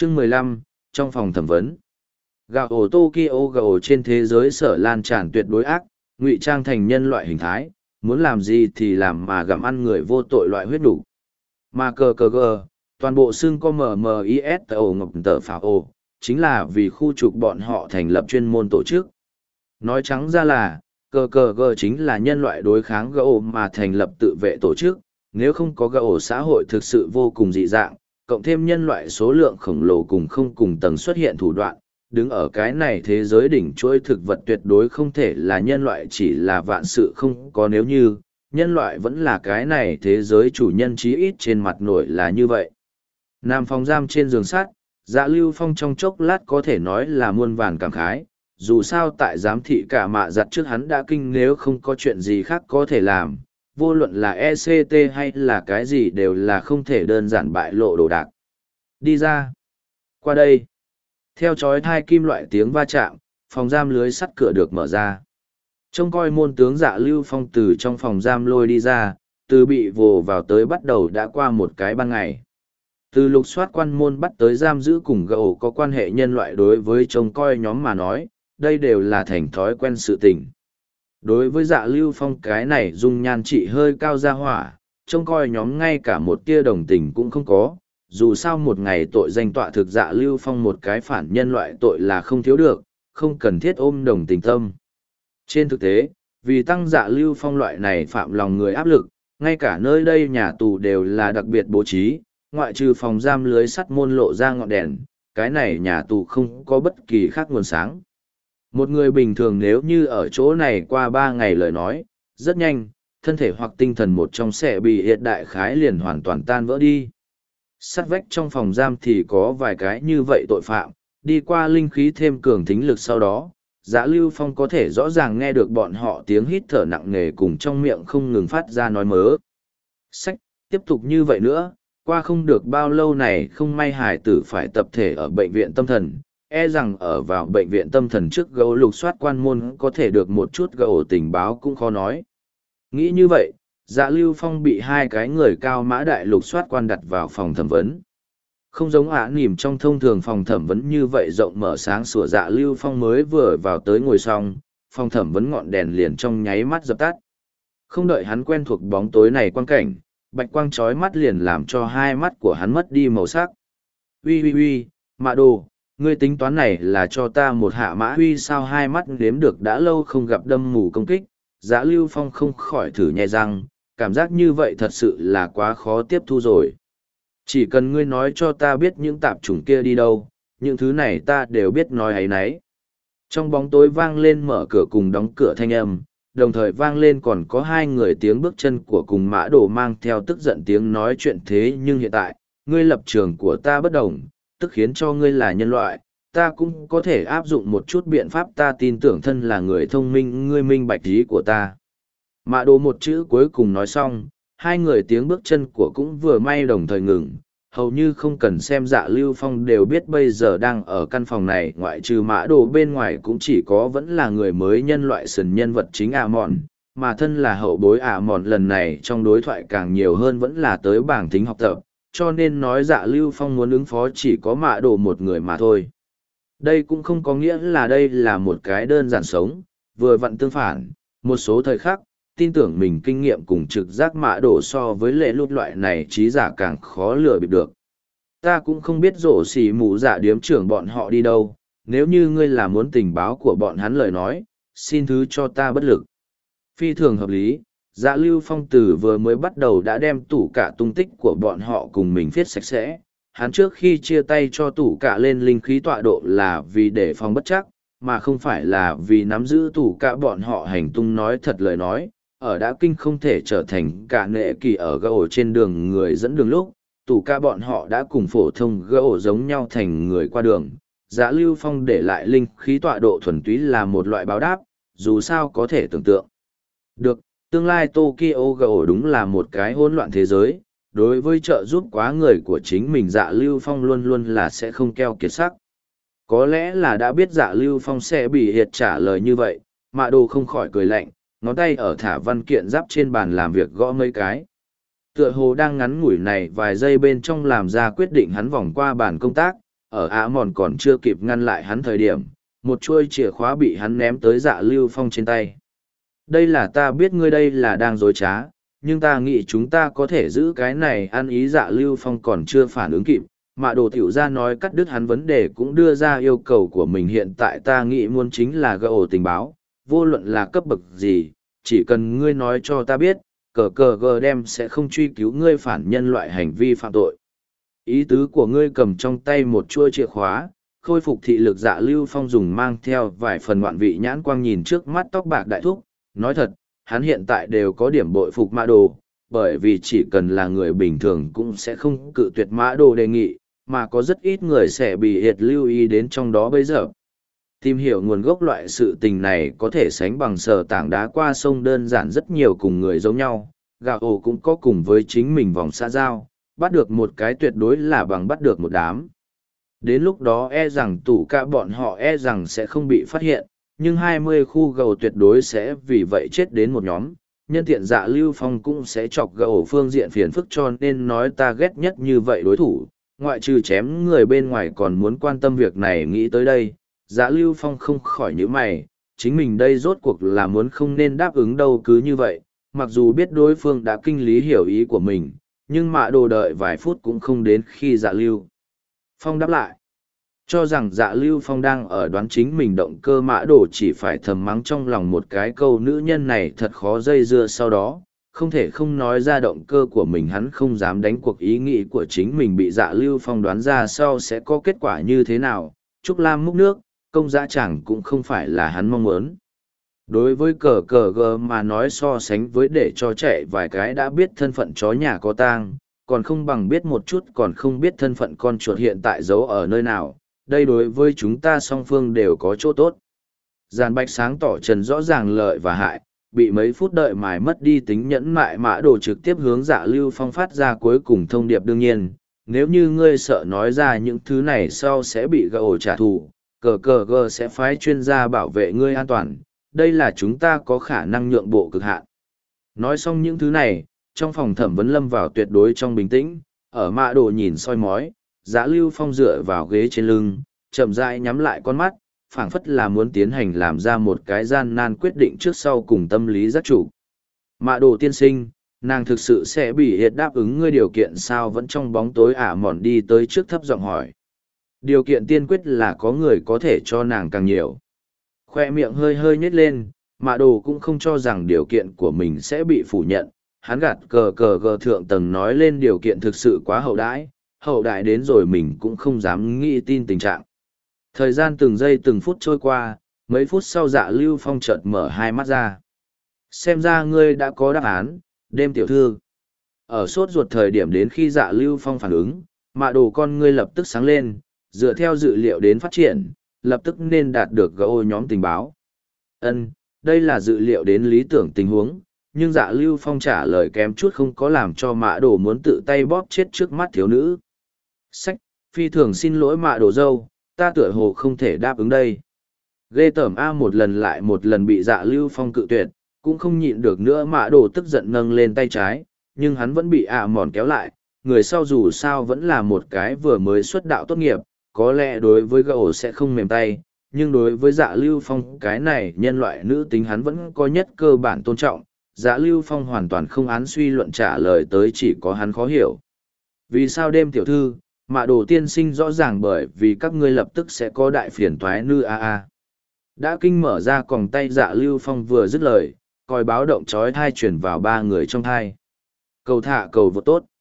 Chương 15, trong phòng thẩm vấn. Gạo ổ Tokyo gạo trên thế giới sở lan tràn tuyệt đối ác, ngụy trang thành nhân loại hình thái, muốn làm gì thì làm mà gặm ăn người vô tội loại huyết đủ. Mà cờ cờ gờ, toàn bộ xương có MMIS ngọc tờ phảo ổ, chính là vì khu trục bọn họ thành lập chuyên môn tổ chức. Nói trắng ra là, cờ cờ gờ chính là nhân loại đối kháng gạo mà thành lập tự vệ tổ chức, nếu không có gạo xã hội thực sự vô cùng dị dạng, cộng thêm nhân loại số lượng khổng lồ cùng không cùng tầng xuất hiện thủ đoạn, đứng ở cái này thế giới đỉnh chuỗi thực vật tuyệt đối không thể là nhân loại chỉ là vạn sự không có nếu như, nhân loại vẫn là cái này thế giới chủ nhân chí ít trên mặt nổi là như vậy. Nam phòng giam trên giường sắt, Dạ Lưu Phong trong chốc lát có thể nói là muôn vàn cảm khái, dù sao tại giám thị cả mạ giặt trước hắn đã kinh nếu không có chuyện gì khác có thể làm, vô luận là ECT hay là cái gì đều là không thể đơn giản bại lộ đồ đạc. Đi ra. Qua đây. Theo chói thai kim loại tiếng va chạm, phòng giam lưới sắt cửa được mở ra. Trông coi môn tướng Dạ Lưu Phong từ trong phòng giam lôi đi ra, từ bị vồ vào tới bắt đầu đã qua một cái ban ngày. Từ lục soát quan môn bắt tới giam giữ cùng gậu có quan hệ nhân loại đối với trông coi nhóm mà nói, đây đều là thành thói quen sự tình. Đối với Dạ Lưu Phong cái này dung nhan trị hơi cao ra hỏa, trông coi nhóm ngay cả một tia đồng tình cũng không có, dù sao một ngày tội danh tọa thực Dạ Lưu Phong một cái phản nhân loại tội là không thiếu được, không cần thiết ôm đồng tình tâm. Trên thực tế, vì tăng Dạ Lưu Phong loại này phạm lòng người áp lực, ngay cả nơi đây nhà tù đều là đặc biệt bố trí, ngoại trừ phòng giam lưới sắt môn lộ ra ngọn đèn, cái này nhà tù không có bất kỳ khác nguồn sáng. Một người bình thường nếu như ở chỗ này qua 3 ngày lời nói, rất nhanh, thân thể hoặc tinh thần một trong sẽ bị hiện đại khái liền hoàn toàn tan vỡ đi. Sắt vách trong phòng giam thì có vài cái như vậy tội phạm, đi qua linh khí thêm cường thính lực sau đó, Dạ Lưu Phong có thể rõ ràng nghe được bọn họ tiếng hít thở nặng nề cùng trong miệng không ngừng phát ra nói mớ. Sách, tiếp tục như vậy nữa, qua không được bao lâu này không may hải tử phải tập thể ở bệnh viện tâm thần, e rằng ở vào bệnh viện tâm thần trước gấu lục soát quan môn có thể được một chút gấu tình báo cũng khó nói. Nghĩ như vậy, Dạ Lưu Phong bị 2 cái người cao mã đại lục soát quan đặt vào phòng thẩm vấn. Không giống nỉm trong thông thường phòng thẩm vấn như vậy rộng mở sáng sủa. Dạ Lưu Phong mới vừa vào tới ngồi xong, phòng thẩm vấn ngọn đèn liền trong nháy mắt dập tắt. Không đợi hắn quen thuộc bóng tối này quang cảnh, bạch quang chói mắt liền làm cho 2 mắt của hắn mất đi màu sắc. Uy, Mạ Đồ, ngươi tính toán này là cho ta một hạ mã huy sao? 2 mắt đếm được đã lâu không gặp đâm mù công kích, Dạ Lưu Phong không khỏi thử nhai răng, cảm giác như vậy thật sự là quá khó tiếp thu rồi. Chỉ cần ngươi nói cho ta biết những tạp chủng kia đi đâu, những thứ này ta đều biết nói ấy nấy. Trong bóng tối vang lên mở cửa cùng đóng cửa thanh âm, đồng thời vang lên còn có 2 người tiếng bước chân của cùng Mã Đồ mang theo tức giận tiếng nói chuyện. Thế nhưng hiện tại, ngươi lập trường của ta bất đồng, tức khiến cho ngươi là nhân loại, ta cũng có thể áp dụng một chút biện pháp. Ta tin tưởng thân là người thông minh, ngươi minh bạch ý của ta. Mã Đồ một chữ cuối cùng nói xong, 2 người tiếng bước chân của cũng vừa may đồng thời ngừng, hầu như không cần xem. Dạ Lưu Phong đều biết bây giờ đang ở căn phòng này ngoại trừ Mã Đồ bên ngoài cũng chỉ có vẫn là người mới nhân loại sần nhân vật chính mòn, mà thân là hậu bối mòn lần này trong đối thoại càng nhiều hơn vẫn là tới bảng tính học tập, cho nên nói Dạ Lưu Phong muốn ứng phó chỉ có Mã Đồ một người mà thôi. Đây cũng không có nghĩa là đây là một cái đơn giản sống, vừa vặn tương phản, một số thời khắc, tin tưởng mình kinh nghiệm cùng trực giác Mã Đồ so với lệ lút loại này trí giả càng khó lừa bịp được. Ta cũng không biết rổ xỉ mù dạ điếm trưởng bọn họ đi đâu, nếu như ngươi là muốn tình báo của bọn hắn lời nói, xin thứ cho ta bất lực. Phi thường hợp lý, Dạ Lưu Phong từ vừa mới bắt đầu đã đem tủ cả tung tích của bọn họ cùng mình viết sạch sẽ. Hắn trước khi chia tay cho tủ cả lên linh khí tọa độ là vì để phòng bất chắc, mà không phải là vì nắm giữ tủ cả bọn họ hành tung. Nói thật lời nói, ở đã kinh không thể trở thành cả nệ kỳ ở gỗ trên đường người dẫn đường lúc, tủ cả bọn họ đã cùng phổ thông gỗ giống nhau thành người qua đường. Dạ Lưu Phong để lại linh khí tọa độ thuần túy là một loại báo đáp, dù sao có thể tưởng tượng được, tương lai Tokyo gỗ đúng là một cái hỗn loạn thế giới. Đối với trợ giúp quá người của chính mình, Dạ Lưu Phong luôn luôn là sẽ không keo kiệt sắc. Có lẽ là đã biết Dạ Lưu Phong sẽ bị hiệt trả lời như vậy, Mạ Đồ không khỏi cười lạnh, ngón tay ở thả văn kiện giáp trên bàn làm việc gõ mấy cái. Tựa hồ đang ngắn ngủi này vài giây bên trong làm ra quyết định, hắn vòng qua bàn công tác, ở Ả Mòn còn chưa kịp ngăn lại hắn thời điểm, một chuôi chìa khóa bị hắn ném tới Dạ Lưu Phong trên tay. Đây là ta biết ngươi đây là đang dối trá, nhưng ta nghĩ chúng ta có thể giữ cái này ăn ý. Dạ Lưu Phong còn chưa phản ứng kịp, Mạ Đồ tiểu ra nói cắt đứt hắn vấn đề, cũng đưa ra yêu cầu của mình. Hiện tại ta nghĩ muốn chính là gỡ tình báo, vô luận là cấp bậc gì, chỉ cần ngươi nói cho ta biết, cờ cờ gờ đem sẽ không truy cứu ngươi phản nhân loại hành vi phạm tội. Ý tứ của ngươi? Cầm trong tay một chuôi chìa khóa, khôi phục thị lực Dạ Lưu Phong dùng mang theo vài phần ngoạn vị nhãn quang nhìn trước mắt tóc bạc đại thúc. Nói thật, hắn hiện tại đều có điểm bội phục Mã Đồ, bởi vì chỉ cần là người bình thường cũng sẽ không cự tuyệt Mã Đồ đề nghị, mà có rất ít người sẽ bị hiệt lưu ý đến trong đó bây giờ. Tìm hiểu nguồn gốc loại sự tình này có thể sánh bằng sờ tảng đá qua sông, đơn giản rất nhiều. Cùng người giống nhau, gạo ổ cũng có cùng với chính mình vòng xã giao, bắt được một cái tuyệt đối là bằng bắt được một đám. Đến lúc đó e rằng tủ cả bọn họ e rằng sẽ không bị phát hiện, nhưng 20 khu gầu tuyệt đối sẽ vì vậy chết đến một nhóm. Nhân tiện Dạ Lưu Phong cũng sẽ chọc gầu phương diện phiền phức, cho nên nói ta ghét nhất như vậy đối thủ, ngoại trừ chém người bên ngoài còn muốn quan tâm việc này. Nghĩ tới đây, Dạ Lưu Phong không khỏi nhíu mày, chính mình đây rốt cuộc là muốn không nên đáp ứng đâu. Cứ như vậy, mặc dù biết đối phương đã kinh lý hiểu ý của mình, nhưng Mạ Đồ đợi vài phút cũng không đến khi Dạ Lưu Phong đáp lại. Cho rằng Dạ Lưu Phong đang ở đoán chính mình động cơ, Mã Đồ chỉ phải thầm mắng trong lòng một cái câu nữ nhân này thật khó dây dưa. Sau đó, không thể không nói ra động cơ của mình, hắn không dám đánh cuộc ý nghĩ của chính mình bị Dạ Lưu Phong đoán ra sau sẽ có kết quả như thế nào. Trúc Lam múc nước, công dã chẳng cũng không phải là hắn mong muốn. Đối với cờ cờ gờ mà nói, so sánh với để cho chạy vài cái đã biết thân phận chó nhà có tang, còn không bằng biết một chút còn không biết thân phận con chuột hiện tại giấu ở nơi nào. Đây đối với chúng ta song phương đều có chỗ tốt. Giàn Bạch sáng tỏ trần rõ ràng lợi và hại, bị mấy phút đợi mài mất đi tính nhẫn mại, Mã Đồ trực tiếp hướng Dạ Lưu Phong phát ra cuối cùng thông điệp. Đương nhiên, nếu như ngươi sợ nói ra những thứ này sau sẽ bị gậu trả thù, cờ cờ gờ sẽ phái chuyên gia bảo vệ ngươi an toàn, đây là chúng ta có khả năng nhượng bộ cực hạn. Nói xong những thứ này, trong phòng thẩm vấn lâm vào tuyệt đối trong bình tĩnh. Ở Mã Đồ nhìn soi mói, Dạ Lưu Phong dựa vào ghế trên lưng, chậm rãi nhắm lại con mắt, phảng phất là muốn tiến hành làm ra một cái gian nan quyết định trước sau cùng tâm lý giác chủ. Mã Đồ tiên sinh, nàng thực sự sẽ bị hiệt đáp ứng ngươi điều kiện sao? Vẫn trong bóng tối Ả Mòn đi tới trước thấp giọng hỏi. Điều kiện tiên quyết là có người có thể cho nàng càng nhiều. Khoe miệng hơi hơi nhếch lên, Mã Đồ cũng không cho rằng điều kiện của mình sẽ bị phủ nhận. Hắn gạt cờ cờ gờ thượng tầng nói lên điều kiện thực sự quá hậu đại đến rồi mình cũng không dám nghĩ tin tình trạng. Thời gian từng giây từng phút trôi qua, mấy phút sau Dạ Lưu Phong chợt mở hai mắt ra. Xem ra ngươi đã có đáp án, đêm tiểu thư. Ở sốt ruột thời điểm đến khi Dạ Lưu Phong phản ứng, Mã Đồ con ngươi lập tức sáng lên, dựa theo dự liệu đến phát triển, lập tức nên đạt được gỗ nhóm tình báo. Đây là dự liệu đến lý tưởng tình huống, nhưng Dạ Lưu Phong trả lời kém chút không có làm cho Mã Đồ muốn tự tay bóp chết trước mắt thiếu nữ. Phi thường xin lỗi Mã Đồ dâu, ta tựa hồ không thể đáp ứng đây. Ghê tởm a, một lần lại một lần bị Dạ Lưu Phong cự tuyệt, cũng không nhịn được nữa. Mã Đồ tức giận nâng lên tay trái, nhưng hắn vẫn bị Ả Mòn kéo lại. Người sau dù sao vẫn là một cái vừa mới xuất đạo tốt nghiệp, có lẽ đối với gậu sẽ không mềm tay, nhưng đối với Dạ Lưu Phong cái này nhân loại nữ tính hắn vẫn có nhất cơ bản tôn trọng. Dạ Lưu Phong hoàn toàn không án suy luận trả lời tới, chỉ có hắn khó hiểu. Vì sao đêm tiểu thư, Mã Đồ tiên sinh rõ ràng bởi vì các ngươi lập tức sẽ có đại phiền toái nư a. Đã kinh mở ra còng tay, Dạ Lưu Phong vừa dứt lời, còi báo động chói tai truyền vào ba người trong thai. Cầu thả cầu vô tốt.